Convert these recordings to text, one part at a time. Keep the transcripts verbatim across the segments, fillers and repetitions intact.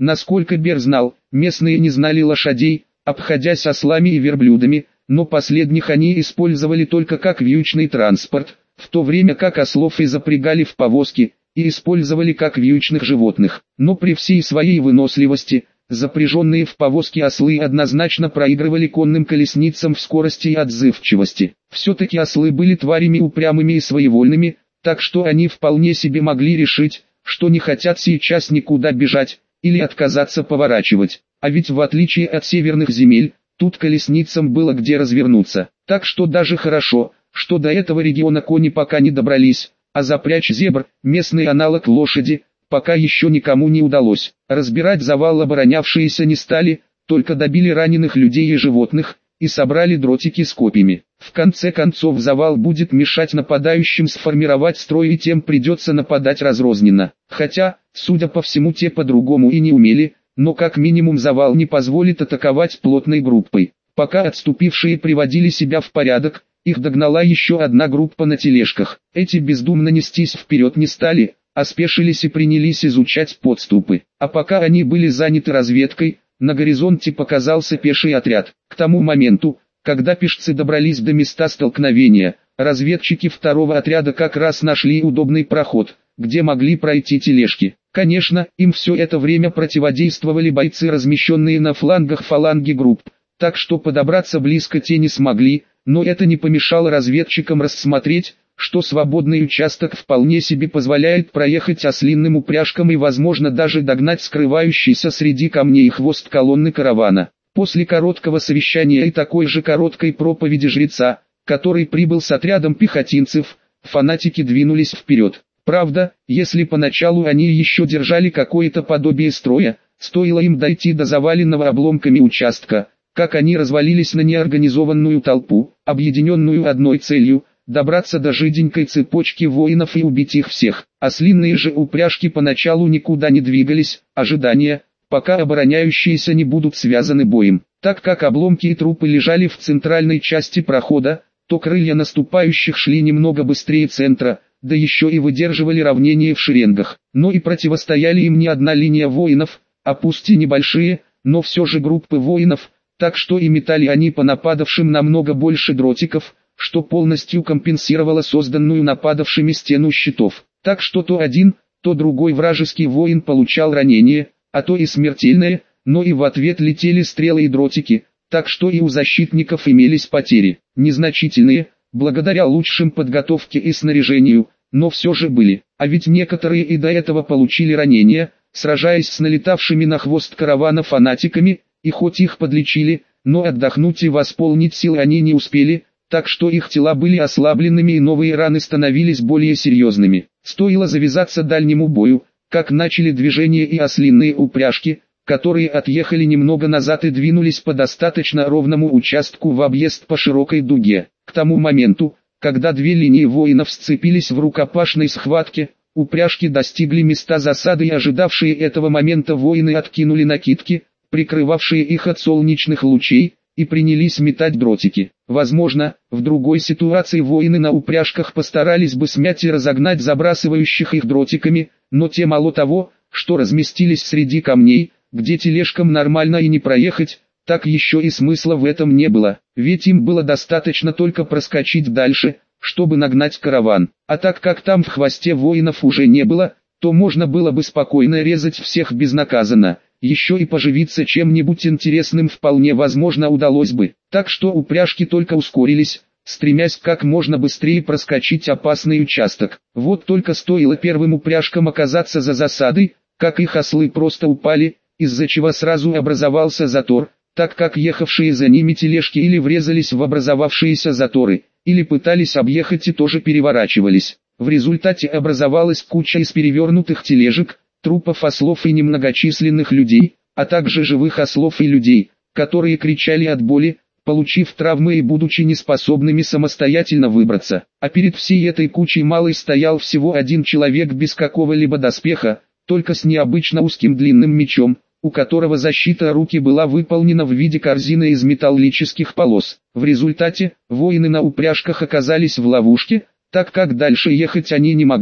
Насколько Бер знал, местные не знали лошадей, обходясь ослами и верблюдами, но последних они использовали только как вьючный транспорт, в то время как ослов и запрягали в повозки, и использовали как вьючных животных. Но при всей своей выносливости, запряженные в повозки ослы однозначно проигрывали конным колесницам в скорости и отзывчивости. Все-таки ослы были тварями упрямыми и своевольными, так что они вполне себе могли решить, что не хотят сейчас никуда бежать, или отказаться поворачивать. А ведь в отличие от северных земель, тут колесницам было где развернуться. Так что даже хорошо, что до этого региона кони пока не добрались, а запрячь зебр, местный аналог лошади, пока еще никому не удалось. Разбирать завал оборонявшиеся не стали, только добили раненых людей и животных, и собрали дротики с копьями. В конце концов завал будет мешать нападающим сформировать строй, и тем придется нападать разрозненно. Хотя, судя по всему, те по-другому и не умели, но как минимум завал не позволит атаковать плотной группой. Пока отступившие приводили себя в порядок, их догнала еще одна группа на тележках. Эти бездумно нестись вперед не стали, а спешились и принялись изучать подступы. А пока они были заняты разведкой, на горизонте показался пеший отряд. К тому моменту, когда пешцы добрались до места столкновения, разведчики второго отряда как раз нашли удобный проход, где могли пройти тележки. Конечно, им все это время противодействовали бойцы, размещенные на флангах фаланги групп, так что подобраться близко те не смогли, но это не помешало разведчикам рассмотреть, что свободный участок вполне себе позволяет проехать ослиным упряжкам и возможно даже догнать скрывающийся среди камней хвост колонны каравана. После короткого совещания и такой же короткой проповеди жреца, который прибыл с отрядом пехотинцев, фанатики двинулись вперед. Правда, если поначалу они еще держали какое-то подобие строя, стоило им дойти до заваленного обломками участка, как они развалились на неорганизованную толпу, объединенную одной целью – добраться до жиденькой цепочки воинов и убить их всех. Ослиные же упряжки поначалу никуда не двигались, ожидание, пока обороняющиеся не будут связаны боем. Так как обломки и трупы лежали в центральной части прохода, то крылья наступающих шли немного быстрее центра, да еще и выдерживали равнение в шеренгах. Но и противостояли им не одна линия воинов, а пусть и небольшие, но все же группы воинов, так что и метали они по нападавшим намного больше дротиков, что полностью компенсировало созданную нападавшими стену щитов. Так что то один, то другой вражеский воин получал ранение, а то и смертельное, но и в ответ летели стрелы и дротики, так что и у защитников имелись потери. Незначительные, благодаря лучшим подготовке и снаряжению, но все же были. А ведь некоторые и до этого получили ранения, сражаясь с налетавшими на хвост каравана фанатиками, и хоть их подлечили, но отдохнуть и восполнить силы они не успели, так что их тела были ослабленными и новые раны становились более серьезными. Стоило завязаться дальнему бою, как начали движение и ослиные упряжки, которые отъехали немного назад и двинулись по достаточно ровному участку в объезд по широкой дуге. К тому моменту, когда две линии воинов сцепились в рукопашной схватке, упряжки достигли места засады и ожидавшие этого момента воины откинули накидки, прикрывавшие их от солнечных лучей, и принялись метать дротики. Возможно, в другой ситуации воины на упряжках постарались бы смять и разогнать забрасывающих их дротиками, но те мало того, что разместились среди камней, где тележкам нормально и не проехать, так еще и смысла в этом не было, ведь им было достаточно только проскочить дальше, чтобы нагнать караван. А так как там в хвосте воинов уже не было, то можно было бы спокойно резать всех безнаказанно. Еще и поживиться чем-нибудь интересным вполне возможно удалось бы. Так что упряжки только ускорились, стремясь как можно быстрее проскочить опасный участок. Вот только стоило первым упряжкам оказаться за засадой, как их ослы просто упали, из-за чего сразу образовался затор, так как ехавшие за ними тележки или врезались в образовавшиеся заторы, или пытались объехать и тоже переворачивались. В результате образовалась куча из перевернутых тележек, трупов ослов и немногочисленных людей, а также живых ослов и людей, которые кричали от боли, получив травмы и будучи неспособными самостоятельно выбраться. А перед всей этой кучей малой стоял всего один человек без какого-либо доспеха, только с необычно узким длинным мечом, у которого защита руки была выполнена в виде корзины из металлических полос. В результате, воины на упряжках оказались в ловушке, так как дальше ехать они не могли,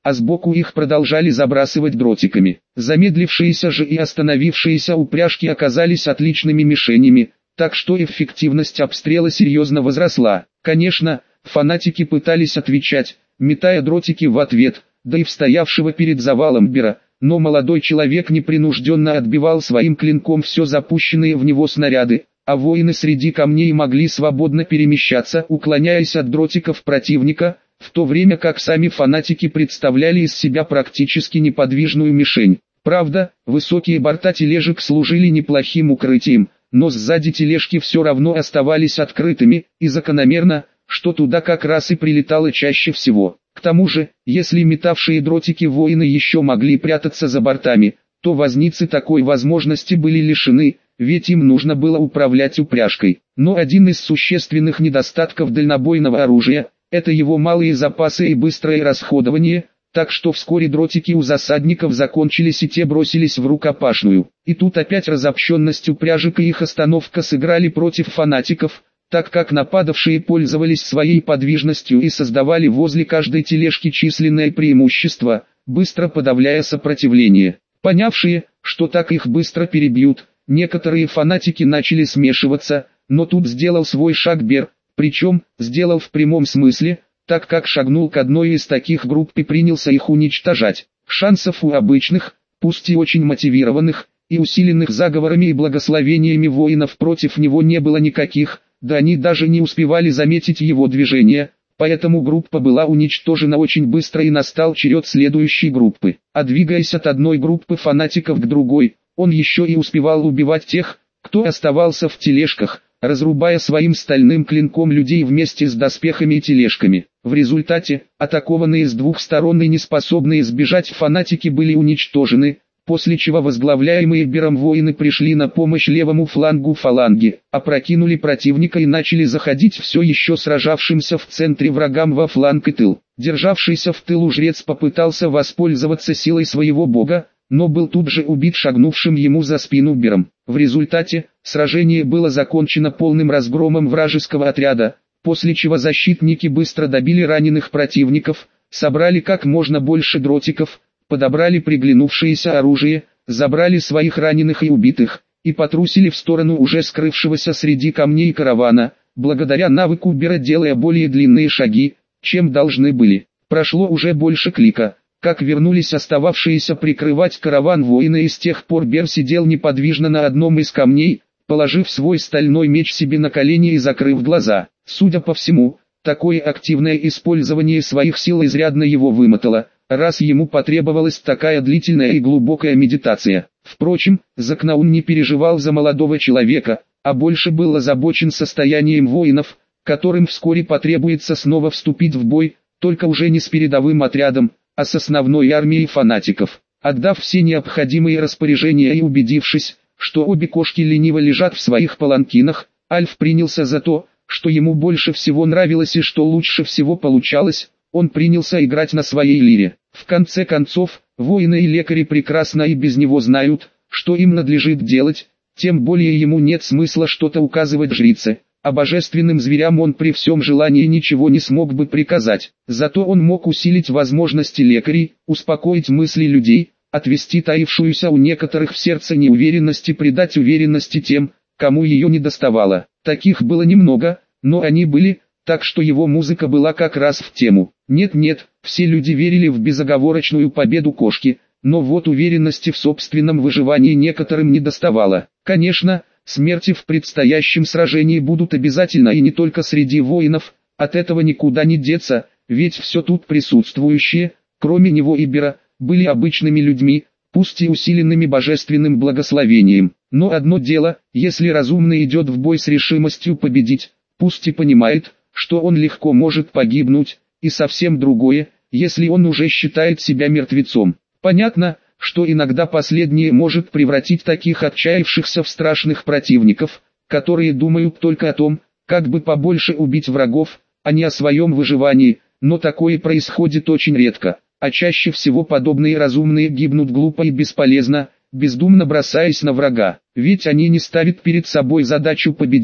а сбоку их продолжали забрасывать дротиками. Замедлившиеся же и остановившиеся упряжки оказались отличными мишенями, так что эффективность обстрела серьезно возросла. Конечно, фанатики пытались отвечать, метая дротики в ответ, да и в стоявшего перед завалом Бера, но молодой человек непринужденно отбивал своим клинком все запущенные в него снаряды, а воины среди камней могли свободно перемещаться, уклоняясь от дротиков противника, в то время как сами фанатики представляли из себя практически неподвижную мишень. Правда, высокие борта тележек служили неплохим укрытием, но сзади тележки все равно оставались открытыми, и закономерно, что туда как раз и прилетало чаще всего. К тому же, если метавшие дротики воины еще могли прятаться за бортами, то возницы такой возможности были лишены, ведь им нужно было управлять упряжкой. Но один из существенных недостатков дальнобойного оружия – это его малые запасы и быстрое расходование, так что вскоре дротики у засадников закончились и те бросились в рукопашную. И тут опять разобщенность упряжек и их остановка сыграли против фанатиков, так как нападавшие пользовались своей подвижностью и создавали возле каждой тележки численное преимущество, быстро подавляя сопротивление. Понявшие, что так их быстро перебьют, некоторые фанатики начали смешиваться, но тут сделал свой шаг Бер, причем, сделал в прямом смысле, так как шагнул к одной из таких групп и принялся их уничтожать. Шансов у обычных, пусть и очень мотивированных, и усиленных заговорами и благословениями воинов против него не было никаких, да они даже не успевали заметить его движение, поэтому группа была уничтожена очень быстро и настал черед следующей группы. А двигаясь от одной группы фанатиков к другой, он еще и успевал убивать тех, кто оставался в тележках, разрубая своим стальным клинком людей вместе с доспехами и тележками. В результате, атакованные с двух сторон и неспособные сбежать фанатики были уничтожены, после чего возглавляемые Бером воины пришли на помощь левому флангу фаланги, опрокинули противника и начали заходить все еще сражавшимся в центре врагам во фланг и тыл. Державшийся в тылу жрец попытался воспользоваться силой своего бога, но был тут же убит шагнувшим ему за спину Бером. В результате, сражение было закончено полным разгромом вражеского отряда, после чего защитники быстро добили раненых противников, собрали как можно больше дротиков, подобрали приглянувшееся оружие, забрали своих раненых и убитых, и потрусили в сторону уже скрывшегося среди камней каравана, благодаря навыку Бера делая более длинные шаги, чем должны были. Прошло уже больше клика, как вернулись остававшиеся прикрывать караван воины, и с тех пор Бер сидел неподвижно на одном из камней, положив свой стальной меч себе на колени и закрыв глаза. Судя по всему, такое активное использование своих сил изрядно его вымотало, раз ему потребовалась такая длительная и глубокая медитация. Впрочем, Закнаун не переживал за молодого человека, а больше был озабочен состоянием воинов, которым вскоре потребуется снова вступить в бой, только уже не с передовым отрядом, а с основной армией фанатиков. Отдав все необходимые распоряжения и убедившись, что обе кошки лениво лежат в своих паланкинах, Альф принялся за то, что ему больше всего нравилось и что лучше всего получалось. Он принялся играть на своей лире. В конце концов, воины и лекари прекрасно и без него знают, что им надлежит делать, тем более ему нет смысла что-то указывать жрице, а божественным зверям он при всем желании ничего не смог бы приказать. Зато он мог усилить возможности лекарей, успокоить мысли людей, отвести таившуюся у некоторых в сердце неуверенность и придать уверенности тем, кому ее не доставало. Таких было немного, но они были, так что его музыка была как раз в тему. Нет-нет, все люди верили в безоговорочную победу кошки, но вот уверенности в собственном выживании некоторым не доставало. Конечно, смерти в предстоящем сражении будут обязательно и не только среди воинов, от этого никуда не деться, ведь все тут присутствующие, кроме него и Бера, были обычными людьми, пусть и усиленными божественным благословением. Но одно дело, если разумный идет в бой с решимостью победить, пусть и понимает, что он легко может погибнуть, и совсем другое, если он уже считает себя мертвецом. Понятно, что иногда последнее может превратить таких отчаявшихся в страшных противников, которые думают только о том, как бы побольше убить врагов, а не о своем выживании, но такое происходит очень редко, а чаще всего подобные разумные гибнут глупо и бесполезно, бездумно бросаясь на врага, ведь они не ставят перед собой задачу победить,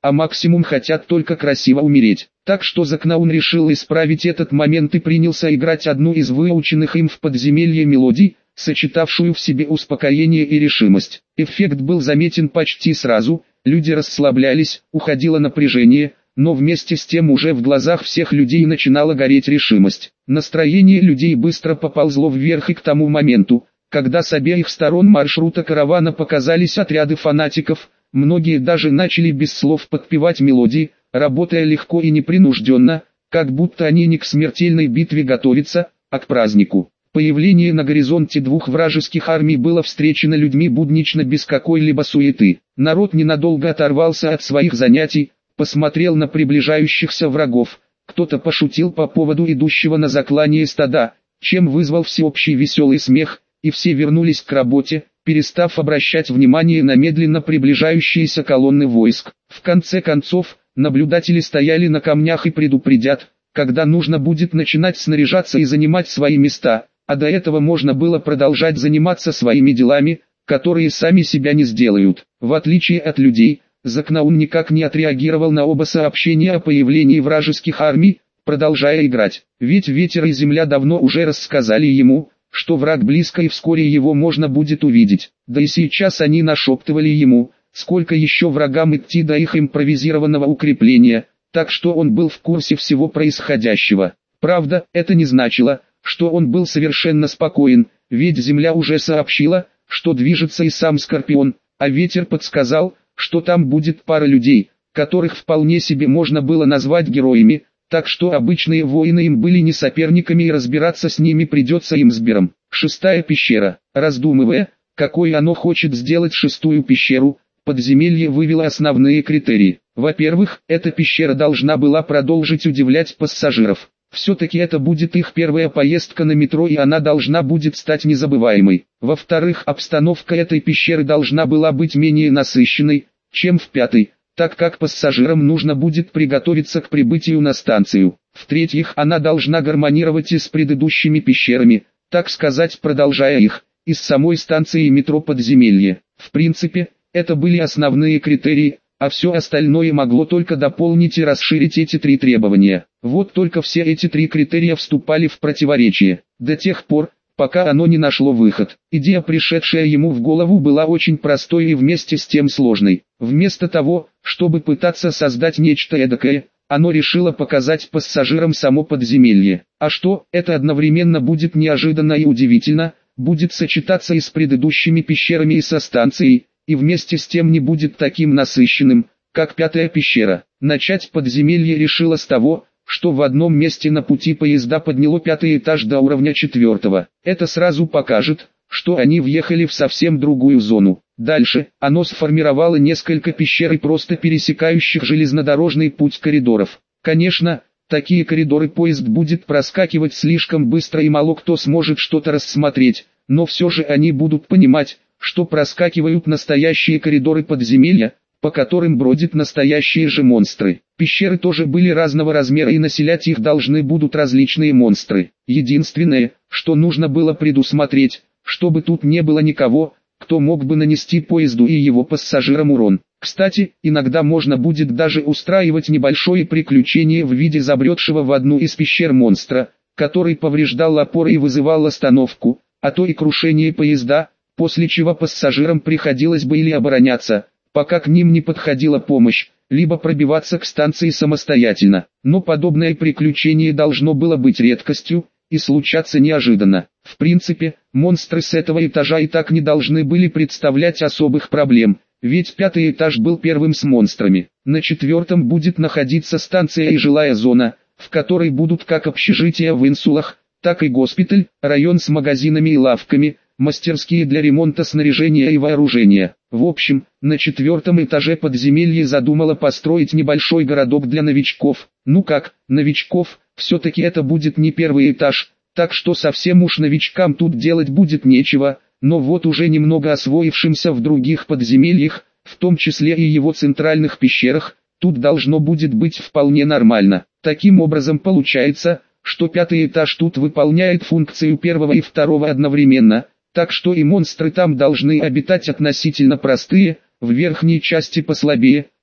а максимум хотят только красиво умереть. Так что Закнаун решил исправить этот момент и принялся играть одну из выученных им в подземелье мелодий, сочетавшую в себе успокоение и решимость. Эффект был заметен почти сразу, люди расслаблялись, уходило напряжение, но вместе с тем уже в глазах всех людей начинала гореть решимость. Настроение людей быстро поползло вверх, и к тому моменту, когда с обеих сторон маршрута каравана показались отряды фанатиков, многие даже начали без слов подпевать мелодии, работая легко и непринужденно, как будто они не к смертельной битве готовятся, а к празднику. Появление на горизонте двух вражеских армий было встречено людьми буднично без какой-либо суеты. Народ ненадолго оторвался от своих занятий, посмотрел на приближающихся врагов, кто-то пошутил по поводу идущего на заклание стада, чем вызвал всеобщий веселый смех, и все вернулись к работе, перестав обращать внимание на медленно приближающиеся колонны войск. В конце концов, наблюдатели стояли на камнях и предупредят, когда нужно будет начинать снаряжаться и занимать свои места, а до этого можно было продолжать заниматься своими делами, которые сами себя не сделают. В отличие от людей, Закнаун никак не отреагировал на оба сообщения о появлении вражеских армий, продолжая играть. Ведь ветер и земля давно уже рассказали ему, что враг близко и вскоре его можно будет увидеть. Да и сейчас они нашептывали ему, сколько еще врагам идти до их импровизированного укрепления, так что он был в курсе всего происходящего. Правда, это не значило, что он был совершенно спокоен, ведь земля уже сообщила, что движется и сам Скорпион, а ветер подсказал, что там будет пара людей, которых вполне себе можно было назвать героями, так что обычные воины им были не соперниками и разбираться с ними придется им с Бером. Шестая пещера. Раздумывая, какой оно хочет сделать шестую пещеру, подземелье вывело основные критерии. Во-первых, эта пещера должна была продолжить удивлять пассажиров. Все-таки это будет их первая поездка на метро, и она должна будет стать незабываемой. Во-вторых, обстановка этой пещеры должна была быть менее насыщенной, чем в пятой, так как пассажирам нужно будет приготовиться к прибытию на станцию. В-третьих, она должна гармонировать и с предыдущими пещерами, так сказать, продолжая их, из самой станции метро подземелье. В принципе, это были основные критерии, а все остальное могло только дополнить и расширить эти три требования. Вот только все эти три критерия вступали в противоречие, до тех пор, пока оно не нашло выход. Идея, пришедшая ему в голову, была очень простой и вместе с тем сложной. Вместо того, чтобы пытаться создать нечто эдакое, оно решило показать пассажирам само подземелье. А что, это одновременно будет неожиданно и удивительно, будет сочетаться и с предыдущими пещерами и со станцией, и вместе с тем не будет таким насыщенным, как пятая пещера. Начать подземелье решило с того, что в одном месте на пути поезда подняло пятый этаж до уровня четвертого. Это сразу покажет, что они въехали в совсем другую зону. Дальше, оно сформировало несколько пещер и просто пересекающих железнодорожный путь коридоров. Конечно, такие коридоры поезд будет проскакивать слишком быстро и мало кто сможет что-то рассмотреть, но все же они будут понимать, что проскакивают настоящие коридоры подземелья, по которым бродят настоящие же монстры. Пещеры тоже были разного размера, и населять их должны будут различные монстры. Единственное, что нужно было предусмотреть, чтобы тут не было никого, кто мог бы нанести поезду и его пассажирам урон. Кстати, иногда можно будет даже устраивать небольшое приключение в виде забредшего в одну из пещер монстра, который повреждал опоры и вызывал остановку, а то и крушение поезда, после чего пассажирам приходилось бы или обороняться, пока к ним не подходила помощь, либо пробиваться к станции самостоятельно. Но подобное приключение должно было быть редкостью и случаться неожиданно. В принципе, монстры с этого этажа и так не должны были представлять особых проблем, ведь пятый этаж был первым с монстрами. На четвертом будет находиться станция и жилая зона, в которой будут как общежития в инсулах, так и госпиталь, район с магазинами и лавками, мастерские для ремонта снаряжения и вооружения. В общем, на четвертом этаже подземелье задумало построить небольшой городок для новичков. Ну как, новичков, все-таки это будет не первый этаж, так что совсем уж новичкам тут делать будет нечего, но вот уже немного освоившимся в других подземельях, в том числе и его центральных пещерах, тут должно будет быть вполне нормально. Таким образом получается, что пятый этаж тут выполняет функцию первого и второго одновременно, так что и монстры там должны обитать относительно простые, в верхней части послабее,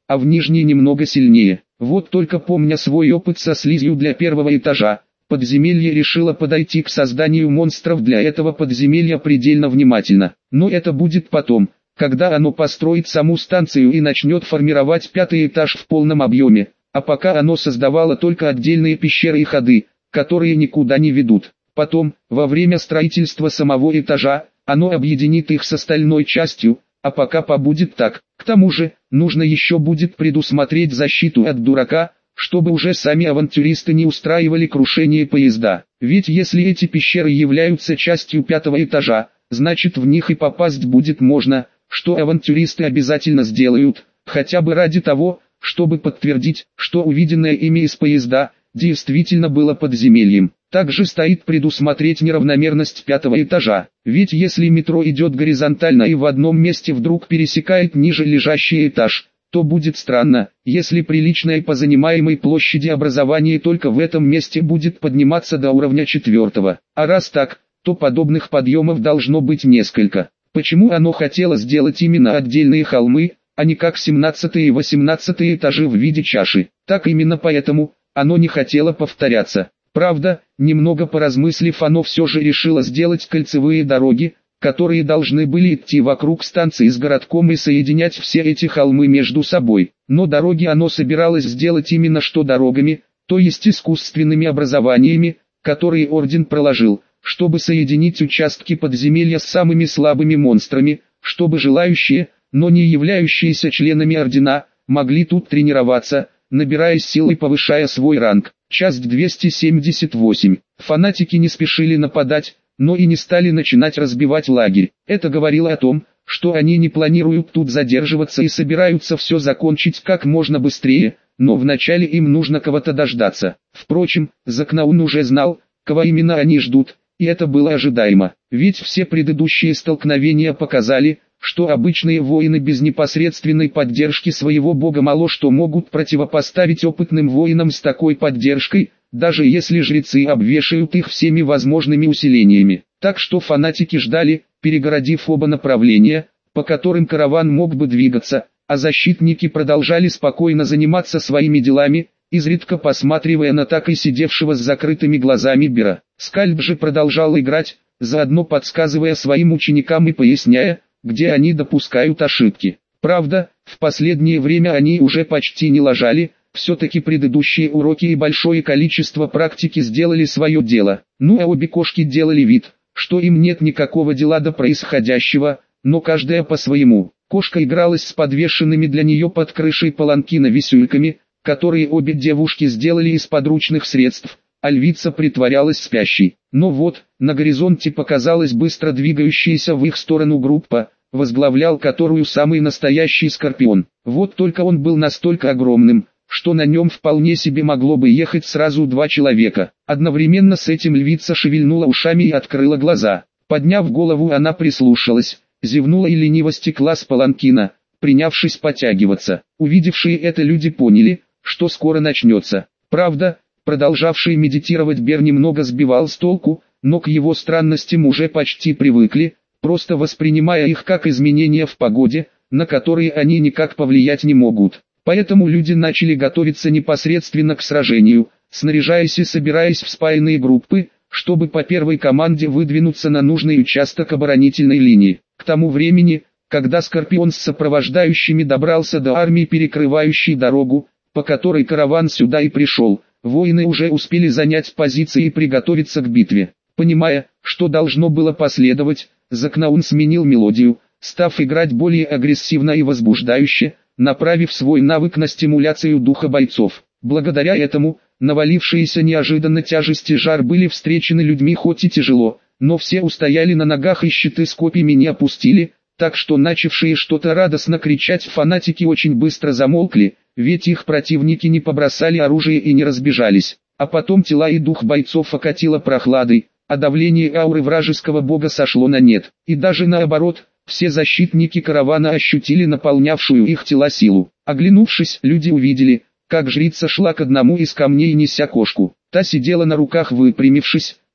а в нижней немного сильнее. Вот только помня свой опыт со слизью для первого этажа, подземелье решило подойти к созданию монстров для этого подземелья предельно внимательно. Но это будет потом, когда оно построит саму станцию и начнет формировать пятый этаж в полном объеме, а пока оно создавало только отдельные пещеры и ходы, которые никуда не ведут. Потом, во время строительства самого этажа, оно объединит их с остальной частью, а пока побудет так. К тому же, нужно еще будет предусмотреть защиту от дурака, чтобы уже сами авантюристы не устраивали крушение поезда. Ведь если эти пещеры являются частью пятого этажа, значит в них и попасть будет можно, что авантюристы обязательно сделают, хотя бы ради того, чтобы подтвердить, что увиденное ими из поезда действительно было подземельем. Также стоит предусмотреть неравномерность пятого этажа, ведь если метро идет горизонтально и в одном месте вдруг пересекает ниже лежащий этаж, то будет странно, если приличное по занимаемой площади образование только в этом месте будет подниматься до уровня четвертого. А раз так, то подобных подъемов должно быть несколько. Почему оно хотело сделать именно отдельные холмы, а не как семнадцатый и восемнадцатый этажи в виде чаши? Так именно поэтому оно не хотело повторяться. Правда, немного поразмыслив, оно все же решило сделать кольцевые дороги, которые должны были идти вокруг станции с городком и соединять все эти холмы между собой. Но дороги оно собиралось сделать именно что дорогами, то есть искусственными образованиями, которые Орден проложил, чтобы соединить участки подземелья с самыми слабыми монстрами, чтобы желающие, но не являющиеся членами Ордена, могли тут тренироваться, набираясь сил и повышая свой ранг. Часть двести семьдесят восемь. Фанатики не спешили нападать, но и не стали начинать разбивать лагерь. Это говорило о том, что они не планируют тут задерживаться и собираются все закончить как можно быстрее, но вначале им нужно кого-то дождаться. Впрочем, Закнаун уже знал, кого именно они ждут, и это было ожидаемо, ведь все предыдущие столкновения показали, что обычные воины без непосредственной поддержки своего бога мало что могут противопоставить опытным воинам с такой поддержкой, даже если жрецы обвешают их всеми возможными усилениями. Так что фанатики ждали, перегородив оба направления, по которым караван мог бы двигаться, а защитники продолжали спокойно заниматься своими делами, изредка посматривая на так и сидевшего с закрытыми глазами Бера. Скальп же продолжал играть, заодно подсказывая своим ученикам и поясняя, где они допускают ошибки. Правда, в последнее время они уже почти не лажали, все-таки предыдущие уроки и большое количество практики сделали свое дело. Ну а обе кошки делали вид, что им нет никакого дела до происходящего, но каждая по-своему. Кошка игралась с подвешенными для нее под крышей паланкина висюльками, которые обе девушки сделали из подручных средств, а львица притворялась спящей. Но вот, на горизонте показалась быстро двигающаяся в их сторону группа, возглавлял которую самый настоящий Скорпион. Вот только он был настолько огромным, что на нем вполне себе могло бы ехать сразу два человека. Одновременно с этим львица шевельнула ушами и открыла глаза. Подняв голову, она прислушалась, зевнула и лениво стекла с паланкина, принявшись потягиваться. Увидевшие это люди поняли, что скоро начнется. Правда, продолжавший медитировать Бер немного сбивал с толку, но к его странностям уже почти привыкли, просто воспринимая их как изменения в погоде, на которые они никак повлиять не могут. Поэтому люди начали готовиться непосредственно к сражению, снаряжаясь и собираясь в спаянные группы, чтобы по первой команде выдвинуться на нужный участок оборонительной линии. К тому времени, когда Скорпион с сопровождающими добрался до армии, перекрывающей дорогу, по которой караван сюда и пришел, воины уже успели занять позиции и приготовиться к битве. Понимая, что должно было последовать, Закнаун сменил мелодию, став играть более агрессивно и возбуждающе, направив свой навык на стимуляцию духа бойцов. Благодаря этому, навалившиеся неожиданно тяжести жар были встречены людьми хоть и тяжело, но все устояли на ногах и щиты с копьями не опустили, так что начавшие что-то радостно кричать фанатики очень быстро замолкли, ведь их противники не побросали оружие и не разбежались. А потом тела и дух бойцов окатило прохладой, а давление ауры вражеского бога сошло на нет. И даже наоборот, все защитники каравана ощутили наполнявшую их тела силу. Оглянувшись, люди увидели, как жрица шла к одному из камней, неся кошку. Та сидела на руках, выпрямившись,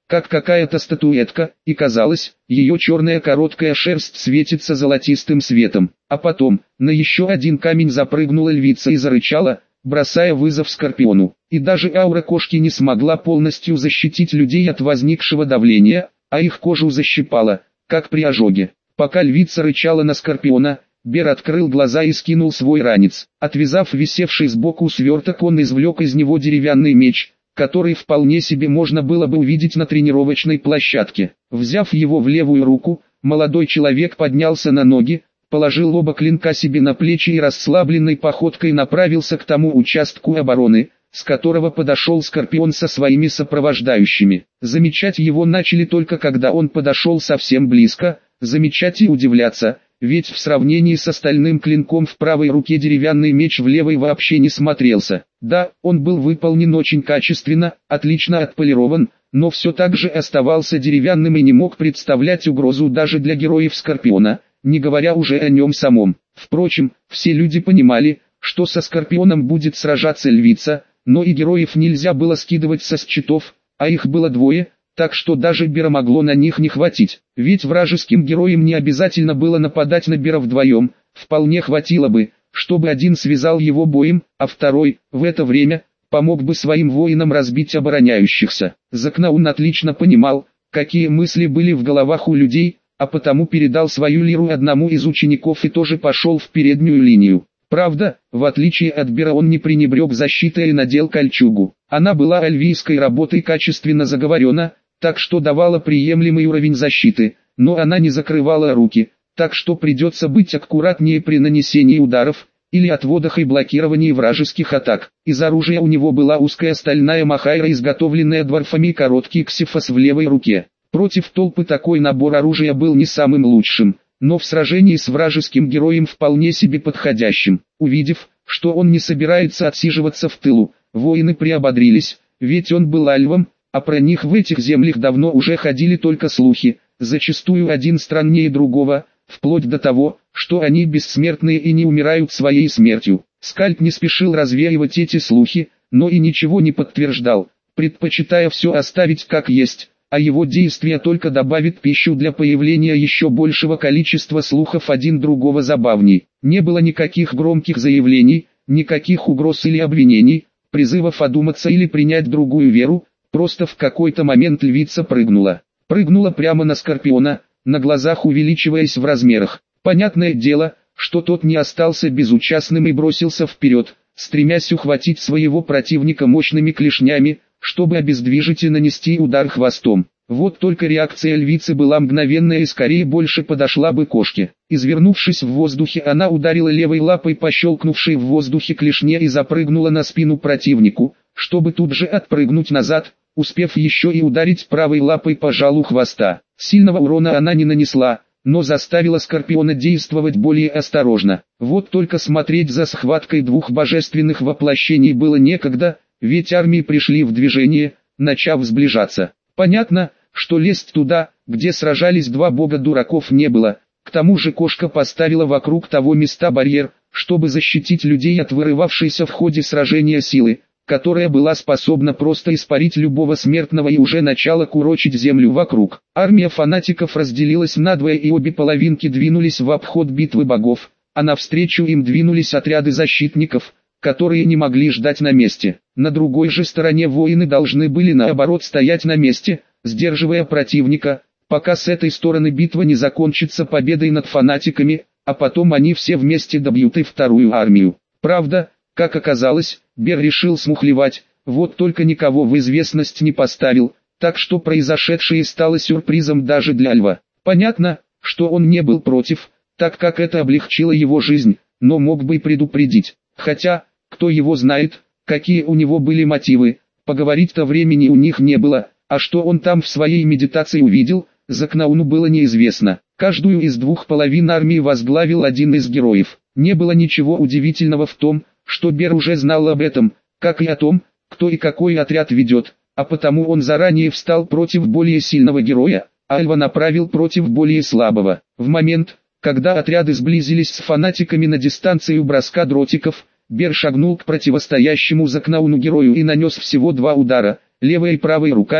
как какая-то статуэтка, и казалось, ее черная короткая шерсть светится золотистым светом. А потом, на еще один камень запрыгнула львица и зарычала, бросая вызов Скорпиону. И даже аура кошки не смогла полностью защитить людей от возникшего давления, а их кожу защипала, как при ожоге. Пока львица рычала на Скорпиона, Бер открыл глаза и скинул свой ранец. Отвязав висевший сбоку сверток, он извлек из него деревянный меч, который вполне себе можно было бы увидеть на тренировочной площадке. Взяв его в левую руку, молодой человек поднялся на ноги, положил оба клинка себе на плечи и расслабленной походкой направился к тому участку обороны, с которого подошел Скорпион со своими сопровождающими. Замечать его начали только когда он подошел совсем близко, замечать и удивляться, ведь в сравнении с остальным клинком в правой руке деревянный меч в левой вообще не смотрелся. Да, он был выполнен очень качественно, отлично отполирован, но все так же оставался деревянным и не мог представлять угрозу даже для героев Скорпиона, не говоря уже о нем самом. Впрочем, все люди понимали, что со Скорпионом будет сражаться львица, но и героев нельзя было скидывать со счетов, а их было двое, так что даже Бера могло на них не хватить. Ведь вражеским героям не обязательно было нападать на Бера вдвоем, вполне хватило бы, чтобы один связал его боем, а второй, в это время, помог бы своим воинам разбить обороняющихся. Закнаун отлично понимал, какие мысли были в головах у людей, а потому передал свою лиру одному из учеников и тоже пошел в переднюю линию. Правда, в отличие от Бера, он не пренебрег защитой и надел кольчугу. Она была альвийской работой качественно заговорена, так что давала приемлемый уровень защиты, но она не закрывала руки, так что придется быть аккуратнее при нанесении ударов, или отводах и блокировании вражеских атак. Из оружия у него была узкая стальная махайра, изготовленная дворфами, и короткий ксифос в левой руке. Против толпы такой набор оружия был не самым лучшим, но в сражении с вражеским героем вполне себе подходящим. Увидев, что он не собирается отсиживаться в тылу, воины приободрились, ведь он был альвом, а про них в этих землях давно уже ходили только слухи, зачастую один страннее другого, вплоть до того, что они бессмертные и не умирают своей смертью. Скальп не спешил развеивать эти слухи, но и ничего не подтверждал, предпочитая все оставить как есть, а его действия только добавит пищу для появления еще большего количества слухов, один другого забавней. Не было никаких громких заявлений, никаких угроз или обвинений, призывов одуматься или принять другую веру, просто в какой-то момент львица прыгнула. Прыгнула прямо на Скорпиона, на глазах увеличиваясь в размерах. Понятное дело, что тот не остался безучастным и бросился вперед, стремясь ухватить своего противника мощными клешнями, чтобы обездвижить и нанести удар хвостом. Вот только реакция львицы была мгновенная и скорее больше подошла бы кошке. Извернувшись в воздухе, она ударила левой лапой по щелкнувшей в воздухе клешне и запрыгнула на спину противнику, чтобы тут же отпрыгнуть назад, успев еще и ударить правой лапой по жалу хвоста. Сильного урона она не нанесла, но заставила Скорпиона действовать более осторожно. Вот только смотреть за схваткой двух божественных воплощений было некогда, ведь армии пришли в движение, начав сближаться. Понятно, что лезть туда, где сражались два бога дураков, не было. К тому же кошка поставила вокруг того места барьер, чтобы защитить людей от вырывавшейся в ходе сражения силы, которая была способна просто испарить любого смертного и уже начала курочить землю вокруг. Армия фанатиков разделилась надвое, и обе половинки двинулись в обход битвы богов, а навстречу им двинулись отряды защитников, которые не могли ждать на месте. На другой же стороне воины должны были наоборот стоять на месте, сдерживая противника, пока с этой стороны битва не закончится победой над фанатиками, а потом они все вместе добьют и вторую армию. Правда, как оказалось, Бер решил смухлевать, вот только никого в известность не поставил, так что произошедшее стало сюрпризом даже для льва. Понятно, что он не был против, так как это облегчило его жизнь, но мог бы и предупредить. Хотя, кто его знает, какие у него были мотивы, поговорить-то времени у них не было, а что он там в своей медитации увидел, Закнауну было неизвестно. Каждую из двух половин армии возглавил один из героев. Не было ничего удивительного в том, что Бер уже знал об этом, как и о том, кто и какой отряд ведет, а потому он заранее встал против более сильного героя, а Альва направил против более слабого. В момент, когда отряды сблизились с фанатиками на дистанцию броска дротиков, Бер шагнул к противостоящему Закнауну герою и нанес всего два удара, левой и правой руками,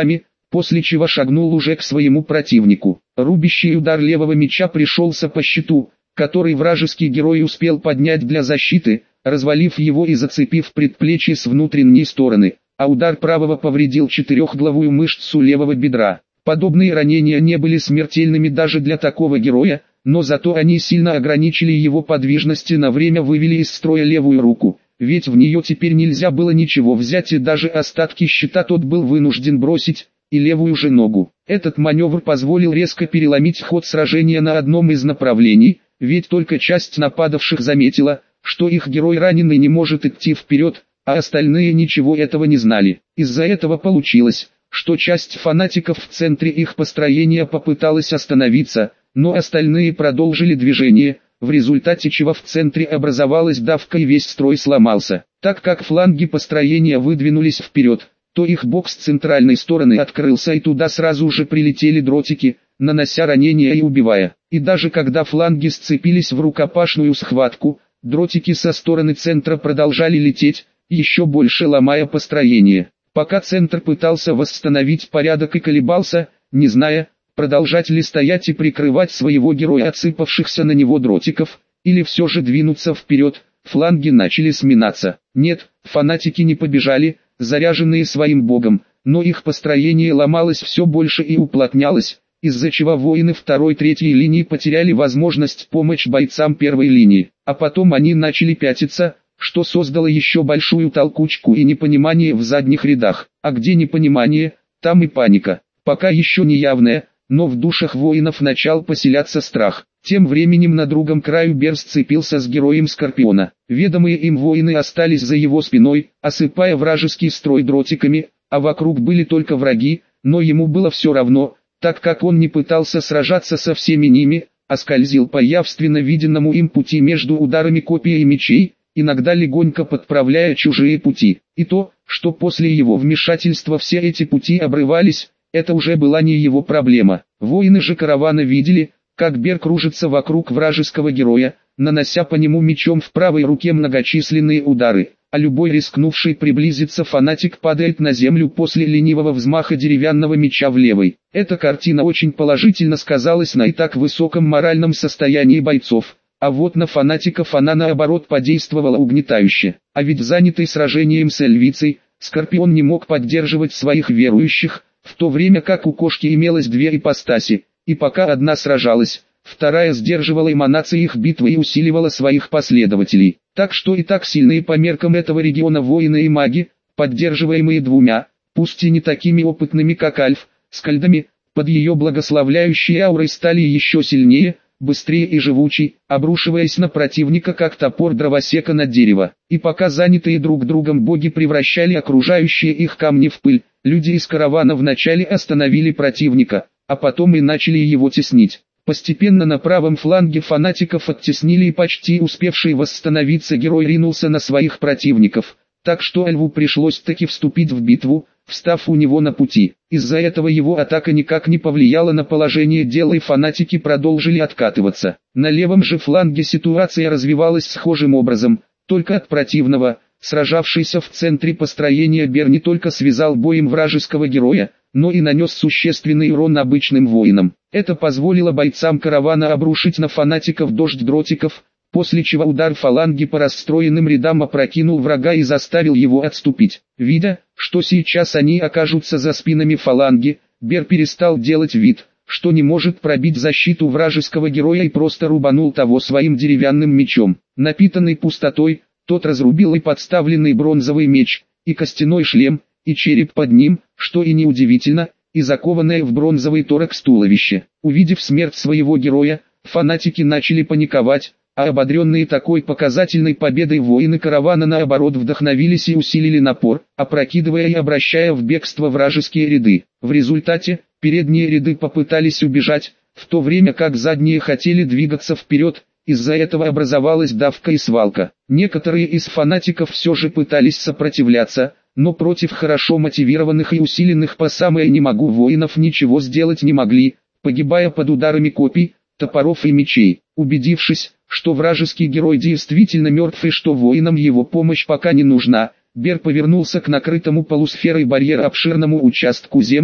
после чего шагнул уже к своему противнику. Рубящий удар левого меча пришелся по щиту, который вражеский герой успел поднять для защиты, развалив его и зацепив предплечье с внутренней стороны, а удар правого повредил четырехглавую мышцу левого бедра. Подобные ранения не были смертельными даже для такого героя, но зато они сильно ограничили его подвижность и на время вывели из строя левую руку, ведь в нее теперь нельзя было ничего взять и даже остатки щита тот был вынужден бросить, и левую же ногу. Этот маневр позволил резко переломить ход сражения на одном из направлений, ведь только часть нападавших заметила, что их герой раненый не может идти вперед, а остальные ничего этого не знали. Из-за этого получилось, что часть фанатиков в центре их построения попыталась остановиться, но остальные продолжили движение, в результате чего в центре образовалась давка и весь строй сломался. Так как фланги построения выдвинулись вперед, то их бок с центральной стороны открылся и туда сразу же прилетели дротики, нанося ранения и убивая. И даже когда фланги сцепились в рукопашную схватку, дротики со стороны центра продолжали лететь, еще больше ломая построение. Пока центр пытался восстановить порядок и колебался, не зная, продолжать ли стоять и прикрывать своего героя отсыпавшихся на него дротиков, или все же двинуться вперед, фланги начали сминаться. Нет, фанатики не побежали, заряженные своим богом, но их построение ломалось все больше и уплотнялось, из-за чего воины второй-третьей линии потеряли возможность помочь бойцам первой линии, а потом они начали пятиться, что создало еще большую толкучку и непонимание в задних рядах. А где непонимание, там и паника, пока еще не явная, но в душах воинов начал поселяться страх. Тем временем на другом краю Бер сцепился с героем Скорпиона. Ведомые им воины остались за его спиной, осыпая вражеский строй дротиками, а вокруг были только враги, но ему было все равно, так как он не пытался сражаться со всеми ними, а скользил по явственно виденному им пути между ударами копий и мечей, иногда легонько подправляя чужие пути. И то, что после его вмешательства все эти пути обрывались, это уже была не его проблема. Воины же каравана видели, как Бер кружится вокруг вражеского героя, нанося по нему мечом в правой руке многочисленные удары, а любой рискнувший приблизиться фанатик падает на землю после ленивого взмаха деревянного меча в левой. Эта картина очень положительно сказалась на и так высоком моральном состоянии бойцов, а вот на фанатиков она наоборот подействовала угнетающе. А ведь занятый сражением с Эльвицей, Скорпион не мог поддерживать своих верующих, в то время как у кошки имелось две ипостаси, и пока одна сражалась, вторая сдерживала эманации их битвы и усиливала своих последователей. Так что и так сильные по меркам этого региона воины и маги, поддерживаемые двумя, пусть и не такими опытными как Альф, скальдами, под ее благословляющей аурой стали еще сильнее, быстрее и живучей, обрушиваясь на противника как топор дровосека на дерево. И пока занятые друг другом боги превращали окружающие их камни в пыль, люди из каравана вначале остановили противника, а потом и начали его теснить. Постепенно на правом фланге фанатиков оттеснили и почти успевший восстановиться герой ринулся на своих противников, так что Льву пришлось таки вступить в битву, встав у него на пути. Из-за этого его атака никак не повлияла на положение дела и фанатики продолжили откатываться. На левом же фланге ситуация развивалась схожим образом, только от противного, сражавшийся в центре построения Бер не только связал боем вражеского героя, но и нанес существенный урон обычным воинам. Это позволило бойцам каравана обрушить на фанатиков дождь дротиков, после чего удар фаланги по расстроенным рядам опрокинул врага и заставил его отступить. Видя, что сейчас они окажутся за спинами фаланги, Бер перестал делать вид, что не может пробить защиту вражеского героя и просто рубанул того своим деревянным мечом. Напитанный пустотой, тот разрубил и подставленный бронзовый меч, и костяной шлем, и череп под ним, что и неудивительно, и закованное в бронзовый торакс туловище. Увидев смерть своего героя, фанатики начали паниковать, а ободренные такой показательной победой воины каравана наоборот вдохновились и усилили напор, опрокидывая и обращая в бегство вражеские ряды. В результате, передние ряды попытались убежать, в то время как задние хотели двигаться вперед, из-за этого образовалась давка и свалка. Некоторые из фанатиков все же пытались сопротивляться, но против хорошо мотивированных и усиленных по самое не могу воинов ничего сделать не могли, погибая под ударами копий, топоров и мечей. Убедившись, что вражеский герой действительно мертв и что воинам его помощь пока не нужна, Бер повернулся к накрытому полусферой барьера обширному участку земли,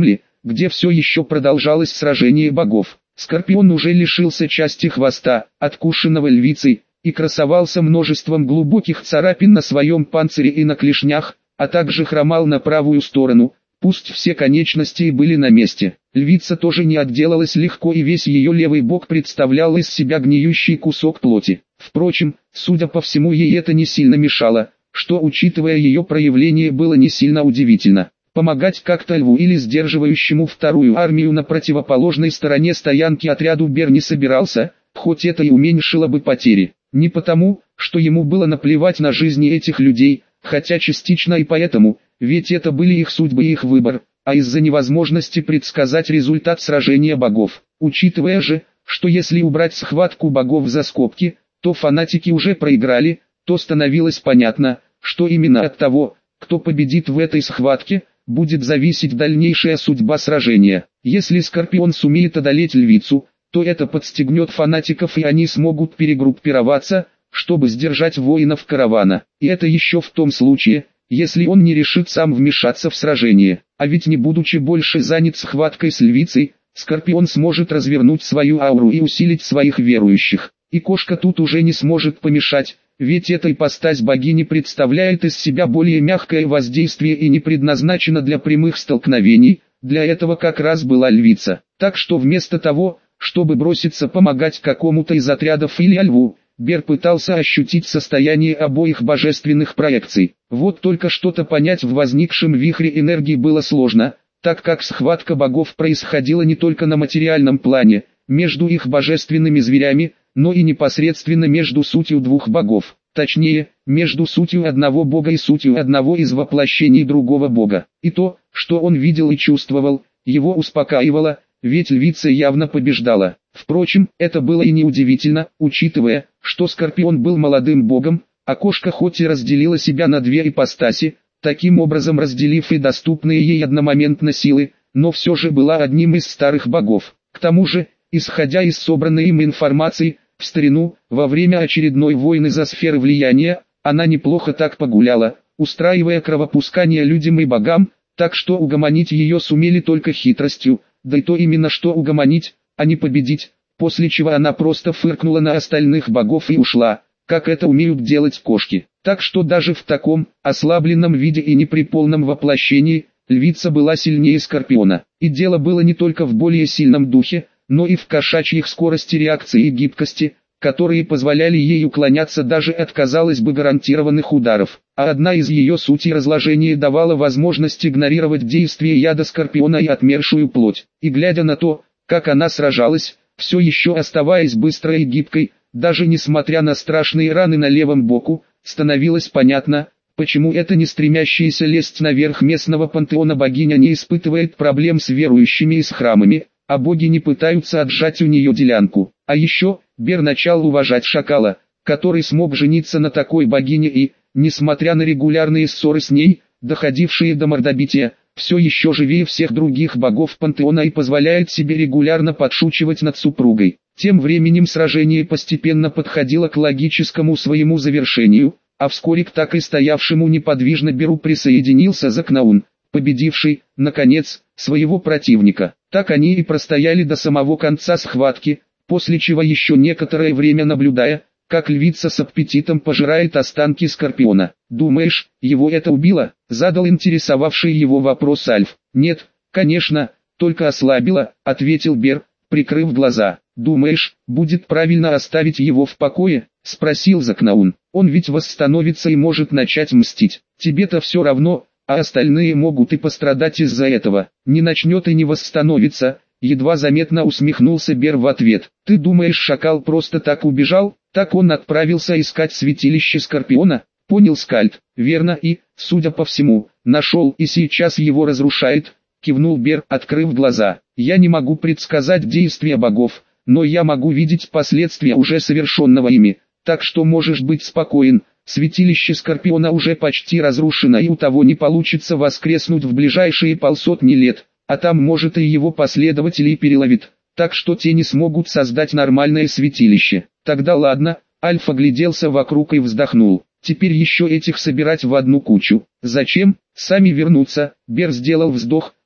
где все еще продолжалось сражение богов. Скорпион уже лишился части хвоста, откушенного львицей, и красовался множеством глубоких царапин на своем панцире и на клешнях, а также хромал на правую сторону, пусть все конечности и были на месте. Львица тоже не отделалась легко, и весь ее левый бок представлял из себя гниющий кусок плоти. Впрочем, судя по всему, ей это не сильно мешало, что, учитывая ее проявление, было не сильно удивительно. Помогать как-то льву или сдерживающему вторую армию на противоположной стороне стоянки отряду Бер не собирался, хоть это и уменьшило бы потери. Не потому, что ему было наплевать на жизни этих людей, хотя частично и поэтому, ведь это были их судьбы и их выбор, а из-за невозможности предсказать результат сражения богов. Учитывая же, что если убрать схватку богов за скобки, то фанатики уже проиграли, то становилось понятно, что именно от того, кто победит в этой схватке, будет зависеть дальнейшая судьба сражения. Если Скорпион сумеет одолеть львицу, то это подстегнет фанатиков, и они смогут перегруппироваться, чтобы сдержать воинов каравана. И это еще в том случае, если он не решит сам вмешаться в сражение. А ведь не будучи больше занят схваткой с львицей, Скорпион сможет развернуть свою ауру и усилить своих верующих. И кошка тут уже не сможет помешать, ведь эта ипостась богини представляет из себя более мягкое воздействие и не предназначена для прямых столкновений, для этого как раз была львица. Так что вместо того, чтобы броситься помогать какому-то из отрядов или льву, Бер пытался ощутить состояние обоих божественных проекций. Вот только что-то понять в возникшем вихре энергии было сложно, так как схватка богов происходила не только на материальном плане, между их божественными зверями, но и непосредственно между сутью двух богов, точнее, между сутью одного бога и сутью одного из воплощений другого бога. И то, что он видел и чувствовал, его успокаивало, ведь львица явно побеждала. Впрочем, это было и неудивительно, учитывая, что Скорпион был молодым богом, а кошка хоть и разделила себя на две ипостаси, таким образом разделив и доступные ей одномоментно силы, но все же была одним из старых богов. К тому же, исходя из собранной им информации, в старину, во время очередной войны за сферы влияния, она неплохо так погуляла, устраивая кровопускание людям и богам, так что угомонить ее сумели только хитростью, да и то именно что угомонить, а не победить, после чего она просто фыркнула на остальных богов и ушла, как это умеют делать кошки. Так что даже в таком, ослабленном виде и не при полном воплощении, львица была сильнее Скорпиона. И дело было не только в более сильном духе, но и в кошачьих скорости реакции и гибкости, которые позволяли ей уклоняться даже от, казалось бы, гарантированных ударов. А одна из ее сутей разложения давала возможность игнорировать действие яда Скорпиона и отмершую плоть. И глядя на то, как она сражалась, все еще оставаясь быстрой и гибкой, даже несмотря на страшные раны на левом боку, становилось понятно, почему эта не стремящаяся лезть наверх местного пантеона богиня не испытывает проблем с верующими и с храмами, а боги не пытаются отжать у нее делянку. А еще, Бер начал уважать шакала, который смог жениться на такой богине и, несмотря на регулярные ссоры с ней, доходившие до мордобития, все еще живее всех других богов пантеона и позволяет себе регулярно подшучивать над супругой. Тем временем сражение постепенно подходило к логическому своему завершению, а вскоре к так и стоявшему неподвижно Беру присоединился Закнаун, победивший, наконец, своего противника. Так они и простояли до самого конца схватки, после чего еще некоторое время наблюдая, как львица с аппетитом пожирает останки Скорпиона. «Думаешь, его это убило?» — задал интересовавший его вопрос Альф. «Нет, конечно, только ослабило», — ответил Бер, прикрыв глаза. «Думаешь, будет правильно оставить его в покое?» — спросил Закнаун. «Он ведь восстановится и может начать мстить. Тебе-то все равно, а остальные могут и пострадать из-за этого. Не начнет и не восстановится», — едва заметно усмехнулся Бер в ответ. «Ты думаешь, шакал просто так убежал? Так он отправился искать святилище Скорпиона?» — понял Скальд. «Верно, и, судя по всему, нашел и сейчас его разрушает», — кивнул Бер, открыв глаза. «Я не могу предсказать действия богов, но я могу видеть последствия уже совершенного ими, так что можешь быть спокоен, святилище Скорпиона уже почти разрушено и у того не получится воскреснуть в ближайшие полсотни лет, а там может и его последователей переловит, так что те не смогут создать нормальное святилище». «Тогда ладно», — Альф огляделся вокруг и вздохнул. «Теперь еще этих собирать в одну кучу. Зачем? Сами вернутся». Бер сделал вздох,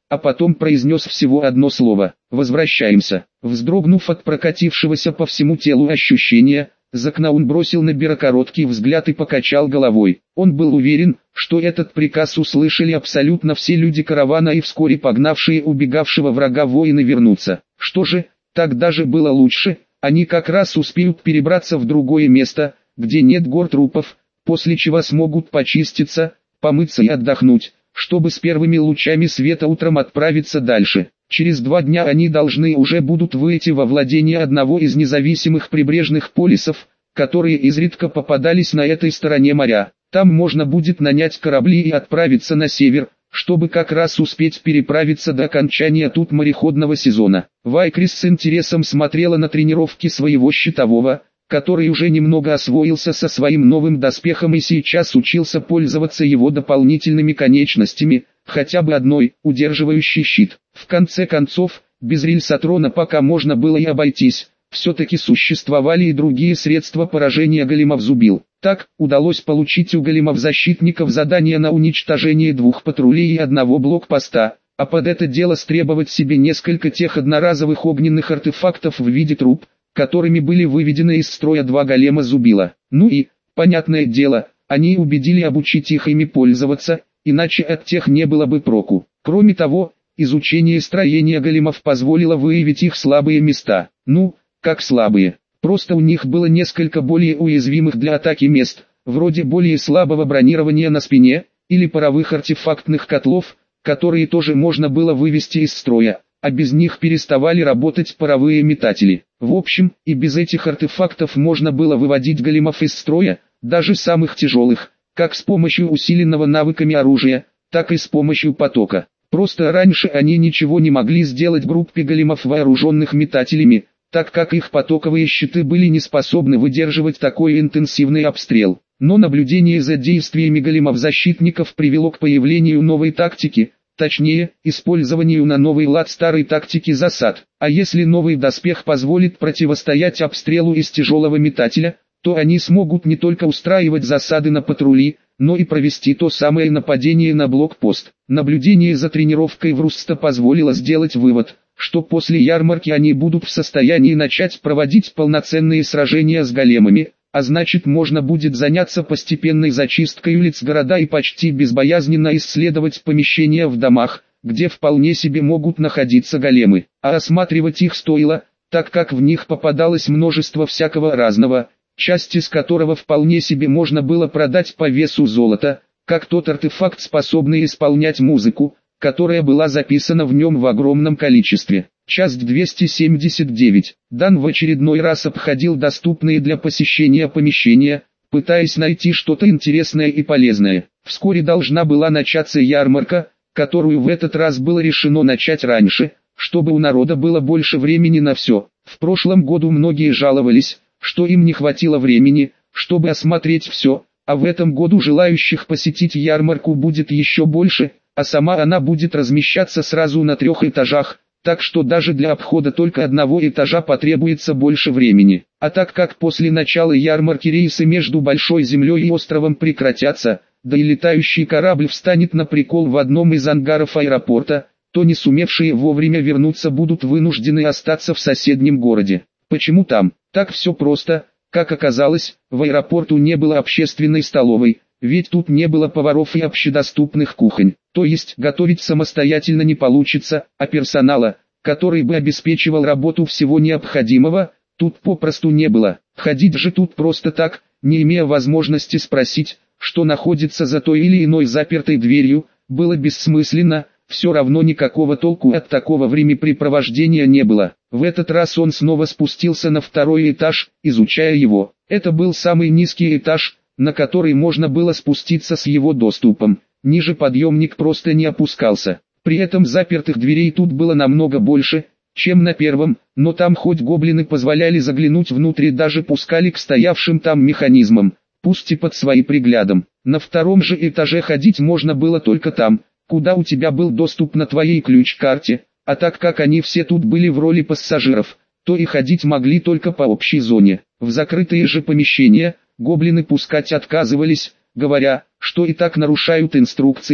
а потом произнес всего одно слово: «Возвращаемся». Вздрогнув от прокатившегося по всему телу ощущения, Закнаун бросил на Бера короткий взгляд и покачал головой. Он был уверен, что этот приказ услышали абсолютно все люди каравана и вскоре погнавшие убегавшего врага воины вернутся. Что же, так даже было лучше, они как раз успеют перебраться в другое место, где нет гор трупов, после чего смогут почиститься, помыться и отдохнуть, чтобы с первыми лучами света утром отправиться дальше. Через два дня они должны уже будут выйти во владение одного из независимых прибрежных полисов, которые изредка попадались на этой стороне моря. Там можно будет нанять корабли и отправиться на север, чтобы как раз успеть переправиться до окончания тут мореходного сезона. Вайкрис с интересом смотрела на тренировки своего щитового, который уже немного освоился со своим новым доспехом и сейчас учился пользоваться его дополнительными конечностями, хотя бы одной, удерживающей щит. В конце концов, без рельсотрона пока можно было и обойтись, все-таки существовали и другие средства поражения големов зубил. Так, удалось получить у големов-защитников задание на уничтожение двух патрулей и одного блокпоста, а под это дело стребовать себе несколько тех одноразовых огненных артефактов в виде труб, которыми были выведены из строя два голема зубила. Ну и, понятное дело, они убедили обучить их ими пользоваться, иначе от тех не было бы проку. Кроме того, изучение строения големов позволило выявить их слабые места. Ну, как слабые. Просто у них было несколько более уязвимых для атаки мест, вроде более слабого бронирования на спине, или паровых артефактных котлов, которые тоже можно было вывести из строя, а без них переставали работать паровые метатели. В общем, и без этих артефактов можно было выводить големов из строя, даже самых тяжелых, как с помощью усиленного навыками оружия, так и с помощью потока. Просто раньше они ничего не могли сделать группе големов, вооруженных метателями, так как их потоковые щиты были не способны выдерживать такой интенсивный обстрел. Но наблюдение за действиями големов-защитников привело к появлению новой тактики, точнее, использованию на новый лад старой тактики засад. А если новый доспех позволит противостоять обстрелу из тяжелого метателя, то они смогут не только устраивать засады на патрули, но и провести то самое нападение на блокпост. Наблюдение за тренировкой в Русста позволило сделать вывод, что после ярмарки они будут в состоянии начать проводить полноценные сражения с големами, а значит можно будет заняться постепенной зачисткой улиц города и почти безбоязненно исследовать помещения в домах, где вполне себе могут находиться големы. А осматривать их стоило, так как в них попадалось множество всякого разного, часть из которого вполне себе можно было продать по весу золота, как тот артефакт, способный исполнять музыку, которая была записана в нем в огромном количестве. Часть двести семьдесят девять. Дан в очередной раз обходил доступные для посещения помещения, пытаясь найти что-то интересное и полезное. Вскоре должна была начаться ярмарка, которую в этот раз было решено начать раньше, чтобы у народа было больше времени на все. В прошлом году многие жаловались, что им не хватило времени, чтобы осмотреть все, а в этом году желающих посетить ярмарку будет еще больше, а сама она будет размещаться сразу на трех этажах, так что даже для обхода только одного этажа потребуется больше времени. А так как после начала ярмарки рейсы между Большой Землей и островом прекратятся, да и летающий корабль встанет на прикол в одном из ангаров аэропорта, то не сумевшие вовремя вернуться будут вынуждены остаться в соседнем городе. Почему там? Так все просто. Как оказалось, в аэропорту не было общественной столовой, ведь тут не было поваров и общедоступных кухонь. То есть готовить самостоятельно не получится, а персонала, который бы обеспечивал работу всего необходимого, тут попросту не было. Ходить же тут просто так, не имея возможности спросить, что находится за той или иной запертой дверью, было бессмысленно, все равно никакого толку от такого времяпрепровождения не было. В этот раз он снова спустился на второй этаж, изучая его. Это был самый низкий этаж, на который можно было спуститься с его доступом. Ниже подъемник просто не опускался. При этом запертых дверей тут было намного больше, чем на первом, но там хоть гоблины позволяли заглянуть внутрь и даже пускали к стоявшим там механизмам, пусть и под своим приглядом. На втором же этаже ходить можно было только там, куда у тебя был доступ на твоей ключ-карте, а так как они все тут были в роли пассажиров, то и ходить могли только по общей зоне. В закрытые же помещения гоблины пускать отказывались, говоря, что и так нарушают инструкции,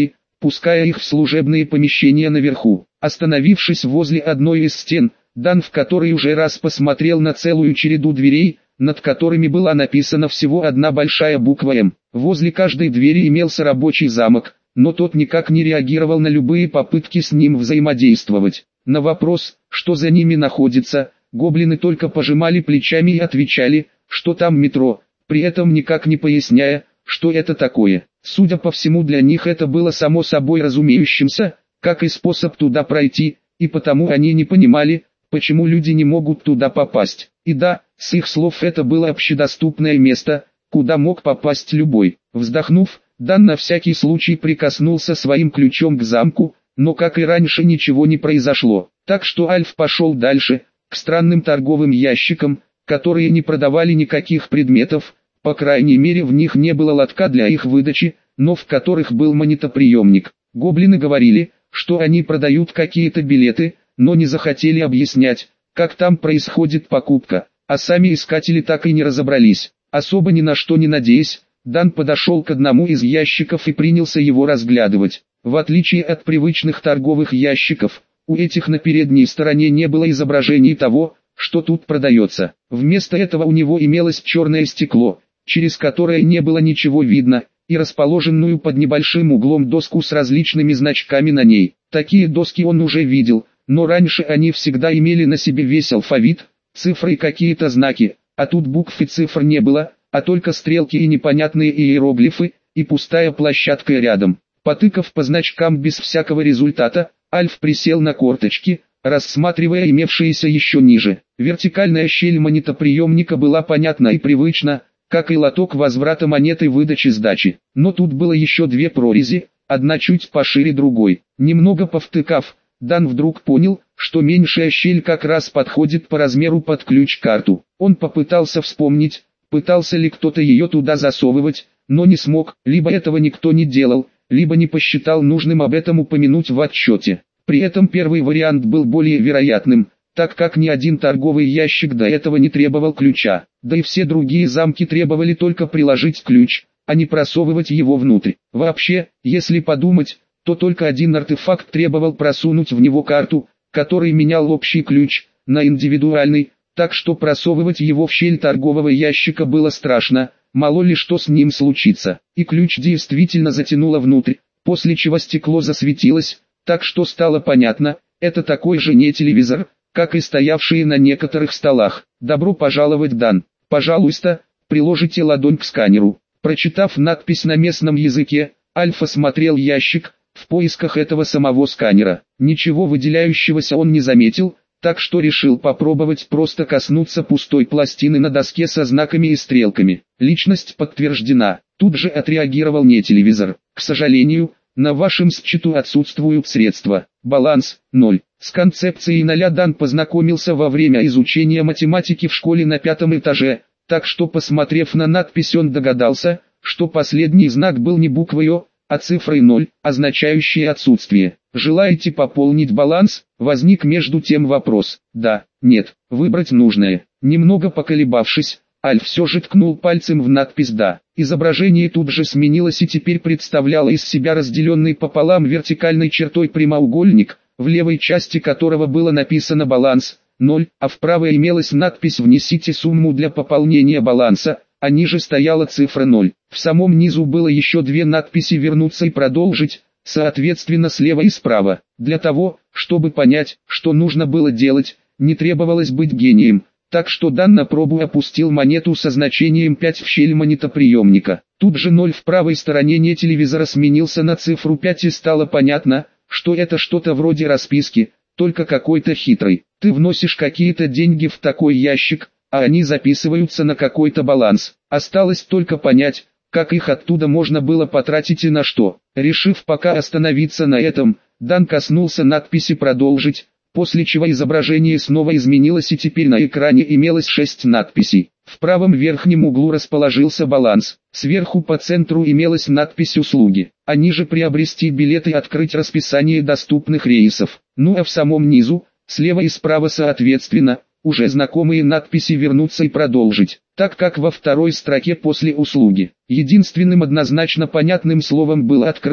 впуская их в служебные помещения наверху. Остановившись возле одной из стен, Дан в которой уже раз посмотрел на целую череду дверей, над которыми была написана всего одна большая буква «М». Возле каждой двери имелся рабочий замок, но тот никак не реагировал на любые попытки с ним взаимодействовать. На вопрос, что за ними находится, гоблины только пожимали плечами и отвечали, что там метро, при этом никак не поясняя, что это такое. Судя по всему, для них это было само собой разумеющимся, как и способ туда пройти, и потому они не понимали, почему люди не могут туда попасть. И да, с их слов это было общедоступное место, куда мог попасть любой. Вздохнув, Дан на всякий случай прикоснулся своим ключом к замку, но как и раньше ничего не произошло. Так что Альф пошел дальше, к странным торговым ящикам, которые не продавали никаких предметов, по крайней мере в них не было лотка для их выдачи, но в которых был монетоприемник. Гоблины говорили, что они продают какие-то билеты, но не захотели объяснять, как там происходит покупка, а сами искатели так и не разобрались. Особо ни на что не надеясь, Дан подошел к одному из ящиков и принялся его разглядывать. В отличие от привычных торговых ящиков, у этих на передней стороне не было изображений того, что тут продается. Вместо этого у него имелось черное стекло, через которое не было ничего видно, и расположенную под небольшим углом доску с различными значками на ней. Такие доски он уже видел, но раньше они всегда имели на себе весь алфавит, цифры и какие-то знаки, а тут букв и цифр не было, а только стрелки и непонятные иероглифы, и пустая площадка рядом. Потыкав по значкам без всякого результата, Альф присел на корточки, рассматривая имевшиеся еще ниже. Вертикальная щель монетоприемника была понятна и привычна, как и лоток возврата монеты выдачи сдачи. Но тут было еще две прорези, одна чуть пошире другой. Немного повтыкав, Дан вдруг понял, что меньшая щель как раз подходит по размеру под ключ-карту. Он попытался вспомнить, пытался ли кто-то ее туда засовывать, но не смог, либо этого никто не делал, либо не посчитал нужным об этом упомянуть в отчете. При этом первый вариант был более вероятным, так как ни один торговый ящик до этого не требовал ключа, да и все другие замки требовали только приложить ключ, а не просовывать его внутрь. Вообще, если подумать, то только один артефакт требовал просунуть в него карту, который менял общий ключ на индивидуальный, так что просовывать его в щель торгового ящика было страшно, мало ли что с ним случится. И ключ действительно затянуло внутрь, после чего стекло засветилось, так что стало понятно, это такой же не телевизор, как и стоявшие на некоторых столах. «Добро пожаловать, Дан. Пожалуйста, приложите ладонь к сканеру». Прочитав надпись на местном языке, Альф осмотрел ящик, в поисках этого самого сканера. Ничего выделяющегося он не заметил, так что решил попробовать просто коснуться пустой пластины на доске со знаками и стрелками. Личность подтверждена. Тут же отреагировал не телевизор. К сожалению, на вашем счету отсутствуют средства. Баланс – ноль. С концепцией ноля Дан познакомился во время изучения математики в школе на пятом этаже, так что, посмотрев на надпись, он догадался, что последний знак был не буквой О, а цифрой ноль, означающей отсутствие. Желаете пополнить баланс? Возник между тем вопрос. Да, нет, выбрать нужное. Немного поколебавшись, Альф все же ткнул пальцем в надпись «Да». Изображение тут же сменилось и теперь представляло из себя разделенный пополам вертикальной чертой прямоугольник, в левой части которого было написано «Баланс» ноль, а в правой имелась надпись «Внесите сумму для пополнения баланса», а ниже стояла цифра ноль. В самом низу было еще две надписи «Вернуться» и «Продолжить», соответственно слева и справа. Для того, чтобы понять, что нужно было делать, не требовалось быть гением, так что Дан на пробу опустил монету со значением пять в щель монетоприемника. Тут же ноль в правой стороне не телевизора сменился на цифру пять и стало понятно, что это что-то вроде расписки, только какой-то хитрый. Ты вносишь какие-то деньги в такой ящик, а они записываются на какой-то баланс. Осталось только понять, как их оттуда можно было потратить и на что. Решив пока остановиться на этом, Дан коснулся надписи «Продолжить», после чего изображение снова изменилось и теперь на экране имелось шесть надписей. В правом верхнем углу расположился баланс, сверху по центру имелась надпись «Услуги», а ниже «Приобрести билеты» и «Открыть расписание доступных рейсов». Ну а в самом низу, слева и справа соответственно, уже знакомые надписи «Вернуться» и «Продолжить», так как во второй строке после «Услуги». Единственным однозначно понятным словом было «Открыть»,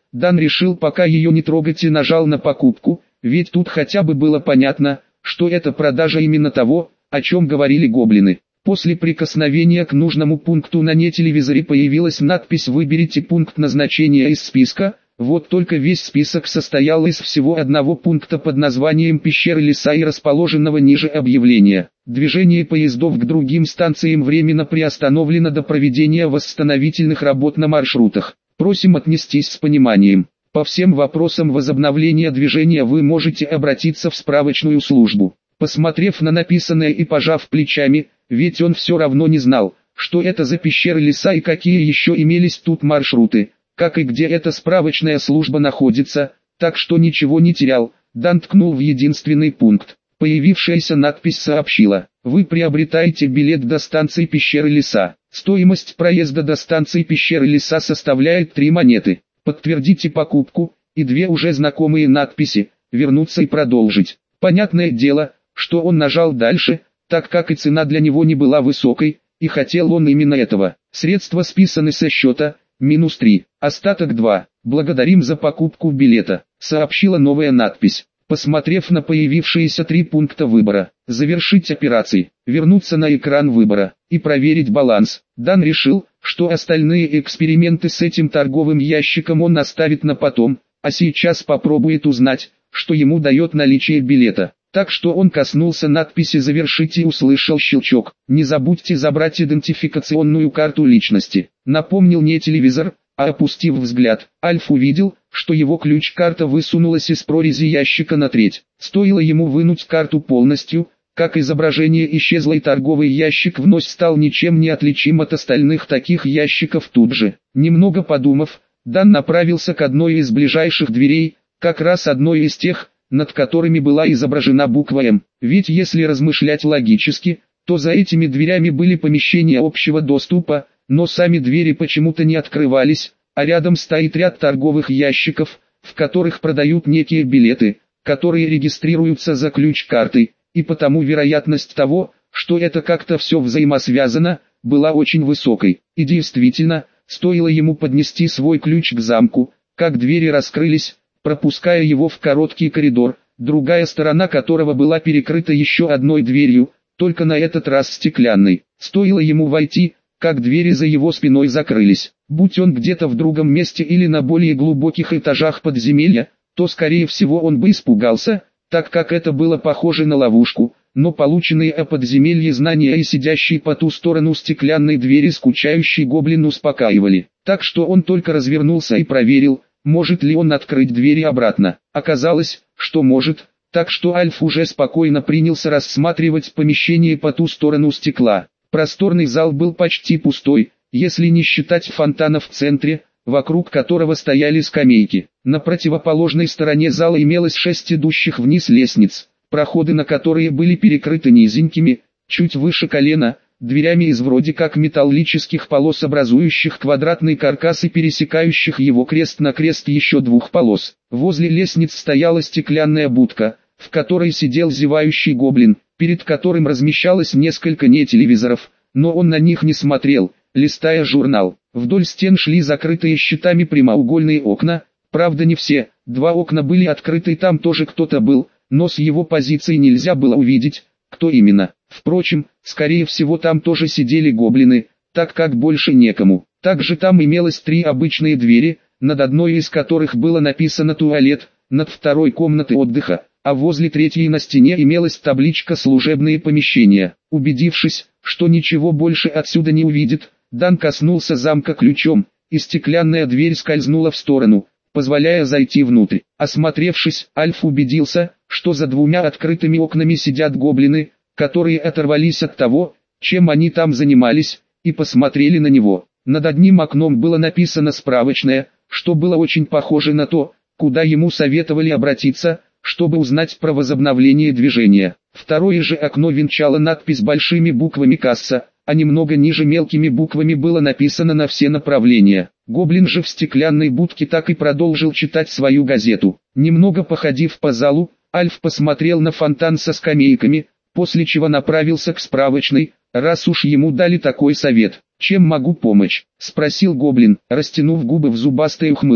Дан решил пока ее не трогать и нажал на покупку, ведь тут хотя бы было понятно, что это продажа именно того, о чем говорили гоблины. После прикосновения к нужному пункту на нетелевизоре появилась надпись «Выберите пункт назначения из списка». Вот только весь список состоял из всего одного пункта под названием «Пещеры леса» и расположенного ниже объявления. Движение поездов к другим станциям временно приостановлено до проведения восстановительных работ на маршрутах. Просим отнестись с пониманием. По всем вопросам возобновления движения вы можете обратиться в справочную службу. Посмотрев на написанное и пожав плечами, ведь он все равно не знал, что это за пещеры леса и какие еще имелись тут маршруты, как и где эта справочная служба находится, так что ничего не терял, Дан ткнул в единственный пункт. Появившаяся надпись сообщила: вы приобретаете билет до станции пещеры леса. Стоимость проезда до станции пещеры леса составляет три монеты. Подтвердите покупку, и две уже знакомые надписи: вернуться и продолжить. Понятное дело, что он нажал дальше, так как и цена для него не была высокой, и хотел он именно этого. Средства списаны со счета, минус три, остаток два. Благодарим за покупку билета, сообщила новая надпись. Посмотрев на появившиеся три пункта выбора, завершить операции, вернуться на экран выбора и проверить баланс, Дан решил, что остальные эксперименты с этим торговым ящиком он оставит на потом, а сейчас попробует узнать, что ему дает наличие билета. Так что он коснулся надписи «Завершить» и услышал щелчок. Не забудьте забрать идентификационную карту личности. Напомнил не телевизор, а опустив взгляд, Альф увидел, что его ключ-карта высунулась из прорези ящика на треть. Стоило ему вынуть карту полностью, как изображение исчезло и торговый ящик вновь стал ничем не отличим от остальных таких ящиков тут же. Немного подумав, Дан направился к одной из ближайших дверей, как раз одной из тех, над которыми была изображена буква «М». Ведь если размышлять логически, то за этими дверями были помещения общего доступа, но сами двери почему-то не открывались, а рядом стоит ряд торговых ящиков, в которых продают некие билеты, которые регистрируются за ключ-картой, и потому вероятность того, что это как-то все взаимосвязано, была очень высокой. И действительно, стоило ему поднести свой ключ к замку, как двери раскрылись, пропуская его в короткий коридор, другая сторона которого была перекрыта еще одной дверью, только на этот раз стеклянной. Стоило ему войти, как двери за его спиной закрылись. Будь он где-то в другом месте или на более глубоких этажах подземелья, то скорее всего он бы испугался, так как это было похоже на ловушку, но полученные о подземелье знания и сидящий по ту сторону стеклянной двери скучающий гоблин успокаивали. Так что он только развернулся и проверил, может ли он открыть двери обратно. Оказалось, что может, так что Альф уже спокойно принялся рассматривать помещение по ту сторону стекла. Просторный зал был почти пустой, если не считать фонтана в центре, вокруг которого стояли скамейки. На противоположной стороне зала имелось шесть идущих вниз лестниц, проходы на которые были перекрыты низенькими, чуть выше колена, дверями из вроде как металлических полос, образующих квадратный каркас и пересекающих его крест-накрест еще двух полос. Возле лестниц стояла стеклянная будка, в которой сидел зевающий гоблин, перед которым размещалось несколько нетелевизоров, но он на них не смотрел, листая журнал. Вдоль стен шли закрытые щитами прямоугольные окна, правда не все, два окна были открыты и там тоже кто-то был, но с его позиции нельзя было увидеть, кто именно. Впрочем, скорее всего там тоже сидели гоблины, так как больше некому. Также там имелось три обычные двери, над одной из которых было написано «Туалет», над второй «Комнаты отдыха», а возле третьей на стене имелась табличка «Служебные помещения». Убедившись, что ничего больше отсюда не увидит, Дан коснулся замка ключом, и стеклянная дверь скользнула в сторону, позволяя зайти внутрь. Осмотревшись, Альф убедился, что за двумя открытыми окнами сидят гоблины, которые оторвались от того, чем они там занимались, и посмотрели на него. Над одним окном было написано «Справочная», что было очень похоже на то, куда ему советовали обратиться, чтобы узнать про возобновление движения. Второе же окно венчало надпись большими буквами «Касса», а немного ниже мелкими буквами было написано «На все направления». Гоблин же в стеклянной будке так и продолжил читать свою газету. Немного походив по залу, Альф посмотрел на фонтан со скамейками, после чего направился к справочной, раз уж ему дали такой совет. «Чем могу помочь?» – спросил гоблин, растянув губы в зубастой ухмылке.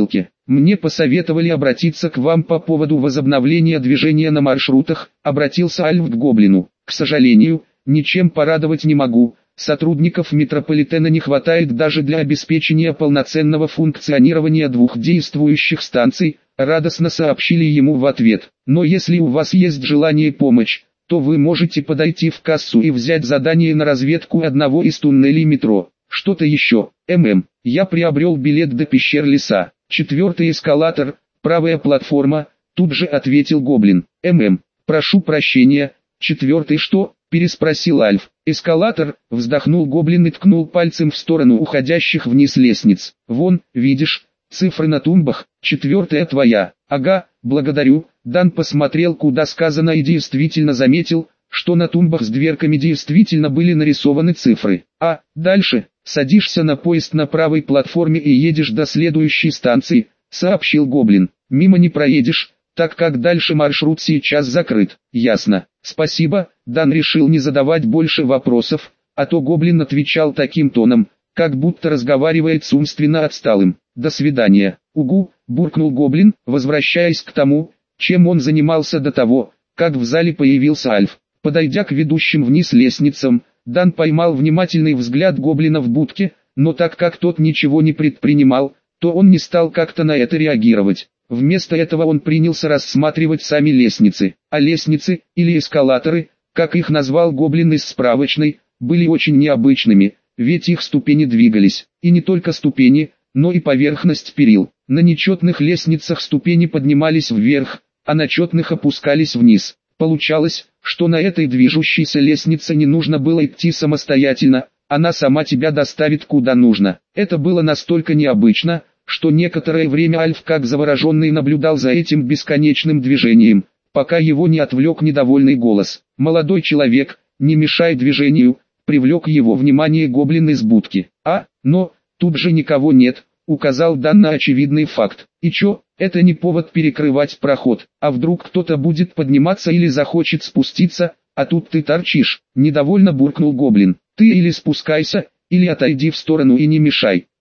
Мне посоветовали обратиться к вам по поводу возобновления движения на маршрутах, обратился Альф к гоблину. К сожалению, ничем порадовать не могу. Сотрудников метрополитена не хватает даже для обеспечения полноценного функционирования двух действующих станций, радостно сообщили ему в ответ. Но если у вас есть желание и помощь, то вы можете подойти в кассу и взять задание на разведку одного из туннелей метро. Что-то еще, ММ, я приобрел билет до пещер леса. Четвертый эскалатор, правая платформа, тут же ответил гоблин. ММ, прошу прощения, четвертый что? Переспросил Альф. Эскалатор, вздохнул гоблин и ткнул пальцем в сторону уходящих вниз лестниц. Вон, видишь, цифры на тумбах, четвертая твоя. Ага, благодарю. Дан посмотрел куда сказано и действительно заметил, что на тумбах с дверками действительно были нарисованы цифры. А, дальше, садишься на поезд на правой платформе и едешь до следующей станции, сообщил гоблин. Мимо не проедешь, так как дальше маршрут сейчас закрыт. Ясно. Спасибо. Дан решил не задавать больше вопросов, а то гоблин отвечал таким тоном, как будто разговаривает с умственно отсталым. До свидания. Угу, буркнул гоблин, возвращаясь к тому, чем он занимался до того, как в зале появился Альф. Подойдя к ведущим вниз лестницам, Дан поймал внимательный взгляд гоблина в будке, но так как тот ничего не предпринимал, то он не стал как-то на это реагировать. Вместо этого он принялся рассматривать сами лестницы, а лестницы, или эскалаторы, как их назвал гоблин из справочной, были очень необычными, ведь их ступени двигались, и не только ступени, но и поверхность перил. На нечетных лестницах ступени поднимались вверх, а на четных опускались вниз. Получалось, что на этой движущейся лестнице не нужно было идти самостоятельно, она сама тебя доставит куда нужно. Это было настолько необычно, что некоторое время Альф как завороженный наблюдал за этим бесконечным движением, пока его не отвлек недовольный голос. «Молодой человек, не мешай движению», привлек его внимание гоблин из будки. «А, но, тут же никого нет», указал Дан на очевидный факт. «И чё, это не повод перекрывать проход, а вдруг кто-то будет подниматься или захочет спуститься, а тут ты торчишь», недовольно буркнул гоблин. «Ты или спускайся, или отойди в сторону и не мешай».